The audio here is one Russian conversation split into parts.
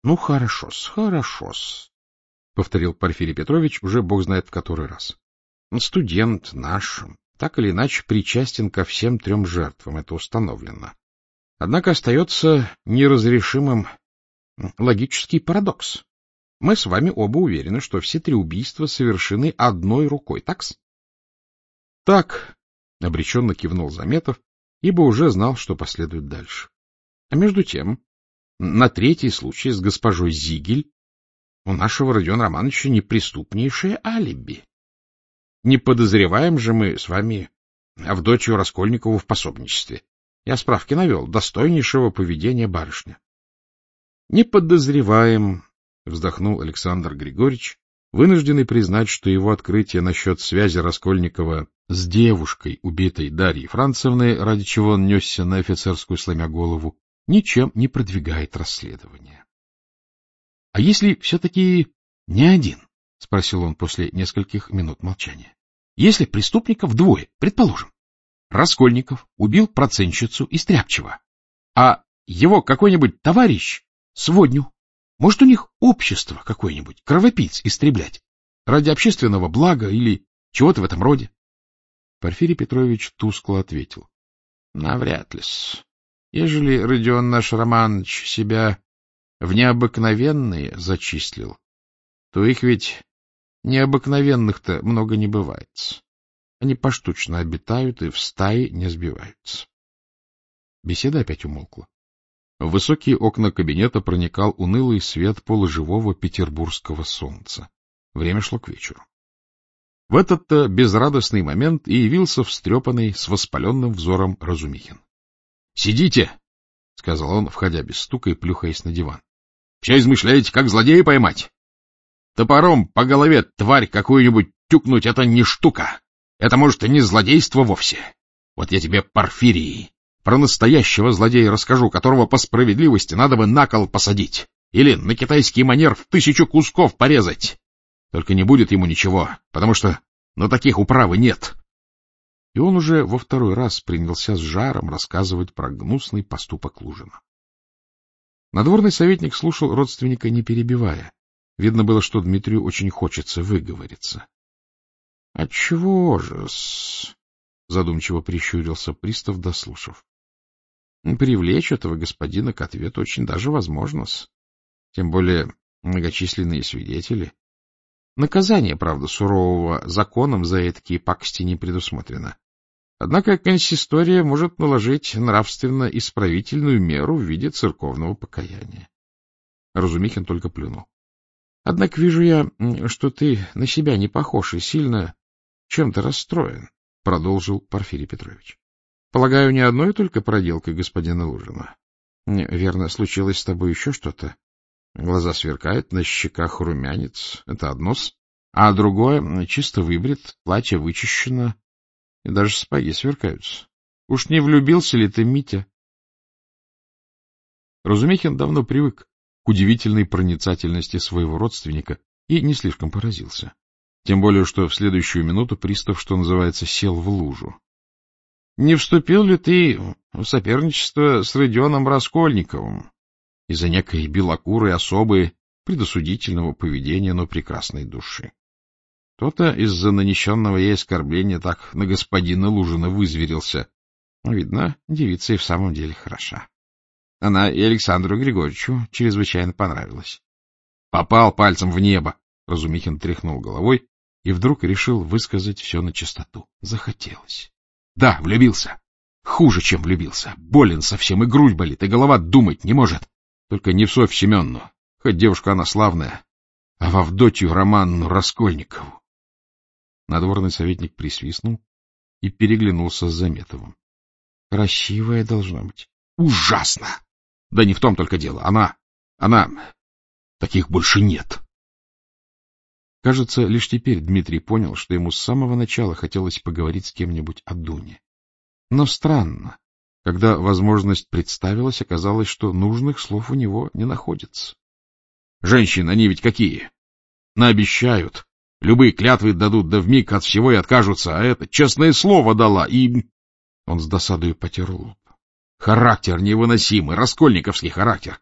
— Ну, хорошо-с, хорошо-с, — повторил Порфирий Петрович уже бог знает в который раз. — Студент наш, так или иначе, причастен ко всем 3 жертвам, это установлено. Однако остается неразрешимым логический парадокс. Мы с вами оба уверены, что все 3 убийства совершены одной рукой, так-с? — Так, — обреченно кивнул Заметов, ибо уже знал, что последует дальше. А между тем, на 3-й случай с госпожой Зигель у нашего Родиона Романовича неприступнейшее алиби. Не подозреваем же мы с вами Авдотью Раскольникову в пособничестве. Я справки навел, достойнейшего поведения барышня. — Не подозреваем, — вздохнул Александр Григорьевич, вынужденный признать, что его открытие насчет связи Раскольникова с девушкой, убитой Дарьей Францевной, ради чего он несся на офицерскую, сломя голову, ничем не продвигает расследование. — А если все-таки не один? — спросил он после нескольких минут молчания. — Если преступников 2, предположим. Раскольников убил процентщицу из Стряпчева, а его какой-нибудь товарищ — сводню. Может, у них общество какое-нибудь, кровопийц истреблять, ради общественного блага или чего-то в этом роде? Порфирий Петрович тускло ответил. — Навряд ли-с. Ежели Родион наш Романович себя в необыкновенные зачислил, то их ведь необыкновенных-то много не бывает. Они поштучно обитают и в стаи не сбиваются. Беседа опять умолкла. В высокие окна кабинета проникал унылый свет полуживого петербургского солнца. Время шло к вечеру. В этот-то безрадостный момент и явился встрепанный с воспаленным взором Разумихин. — Сидите, — сказал он, входя без стука и плюхаясь на диван. — Все измышляете, как злодея поймать. Топором по голове тварь какую-нибудь тюкнуть — это не штука. Это, может, и не злодейство вовсе. Вот я тебе, Порфирий, про настоящего злодея расскажу, которого по справедливости надо бы на кол посадить или на китайский манер в 1000 кусков порезать. Только не будет ему ничего, потому что на таких управы нет. И он уже во 2-й раз принялся с жаром рассказывать про гнусный поступок Лужина. Надворный советник слушал родственника, не перебивая. Видно было, что Дмитрию очень хочется выговориться. — Отчего же-с? — задумчиво прищурился пристав, дослушав. — Привлечь этого господина к ответу очень даже возможно-с. Тем более многочисленные свидетели. Наказание, правда, сурового законом за такие пакости не предусмотрено. Однако консистория может наложить нравственно-исправительную меру в виде церковного покаяния. Разумихин только плюнул. — Однако вижу я, что ты на себя не похож и сильно чем-то расстроен, — продолжил Порфирий Петрович. — Полагаю, не одной только проделкой господина Лужина. Верно, случилось с тобой еще что-то? Глаза сверкают, на щеках румянец — это одно-с, а другое — чисто выбрит, платье вычищено, и даже сапоги сверкаются. Уж не влюбился ли ты, Митя? Разумихин давно привык к удивительной проницательности своего родственника и не слишком поразился. Тем более, что в следующую минуту пристав, что называется, сел в лужу. — Не вступил ли ты в соперничество с Родионом Раскольниковым из-за некой белокурой особы предосудительного поведения, но прекрасной души? Кто-то из-за нанесенного ей оскорбления так на господина Лужина вызверился. Видно, девица и в самом деле хороша. Она и Александру Григорьевичу чрезвычайно понравилась. Попал пальцем в небо. Разумихин тряхнул головой и вдруг решил высказать все на чистоту. Захотелось. Да, влюбился. Хуже, чем влюбился. Болен совсем, и грудь болит, и голова думать не может. Только не в Софью Семенну, хоть девушка она славная, а в Авдотью Романну Раскольникову. Надворный советник присвистнул и переглянулся с Заметовым. — Красивая должна быть. — Ужасно! Да не в том только дело. Она... Таких больше нет. Кажется, лишь теперь Дмитрий понял, что ему с самого начала хотелось поговорить с кем-нибудь о Дуне. Но странно, когда возможность представилась, оказалось, что нужных слов у него не находится. Женщины, они ведь какие? Наобещают. Любые клятвы дадут, да вмиг от всего и откажутся, а это честное слово дала, и... Он с досадою потер лоб. Характер невыносимый, раскольниковский характер.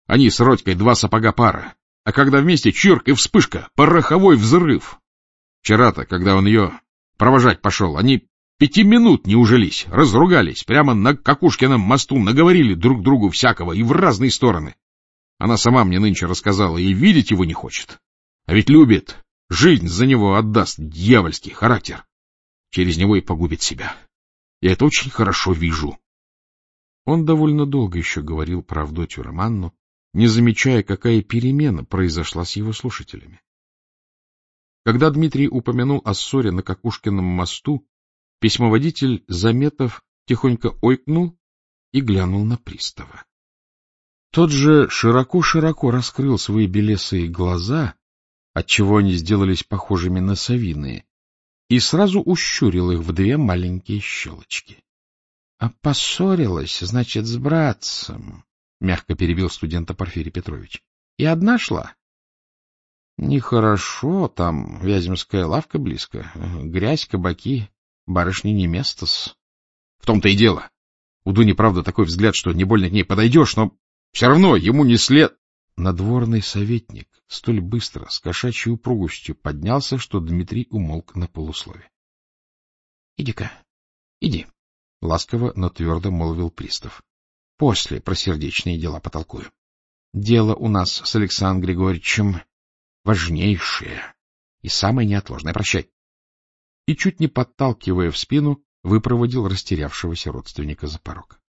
Они с Родькой 2 сапога пара. А когда вместе, чирк и вспышка, пороховой взрыв. Вчера-то, когда он ее провожать пошел, они 5 минут не ужились, разругались, прямо на Кокушкином мосту наговорили друг другу всякого и в разные стороны. Она сама мне нынче рассказала и видеть его не хочет. А ведь любит, жизнь за него отдаст, дьявольский характер. Через него и погубит себя. Я это очень хорошо вижу. Он довольно долго еще говорил про Авдотью Романну, не замечая, какая перемена произошла с его слушателями. Когда Дмитрий упомянул о ссоре на Кокушкином мосту, письмоводитель Заметов тихонько ойкнул и глянул на пристава. Тот же широко-широко раскрыл свои белесые глаза, отчего они сделались похожими на совиные, и сразу ущурил их в 2 маленькие щелочки. — А поссорилась, значит, с братцем, — мягко перебил студента Порфирий Петрович. — И одна шла? — Нехорошо, там Вяземская лавка близко, грязь, кабаки, барышни не место-с. — В том-то и дело. У Дуни, правда, такой взгляд, что не больно к ней подойдешь, но все равно ему не след... Надворный советник столь быстро, с кошачьей упругостью поднялся, что Дмитрий умолк на полуслове. — Иди-ка, иди, — ласково, но твердо молвил пристав. — После про сердечные дела потолкую. Дело у нас с Александром Григорьевичем важнейшее и самое неотложное. Прощай. И, чуть не подталкивая в спину, выпроводил растерявшегося родственника за порог.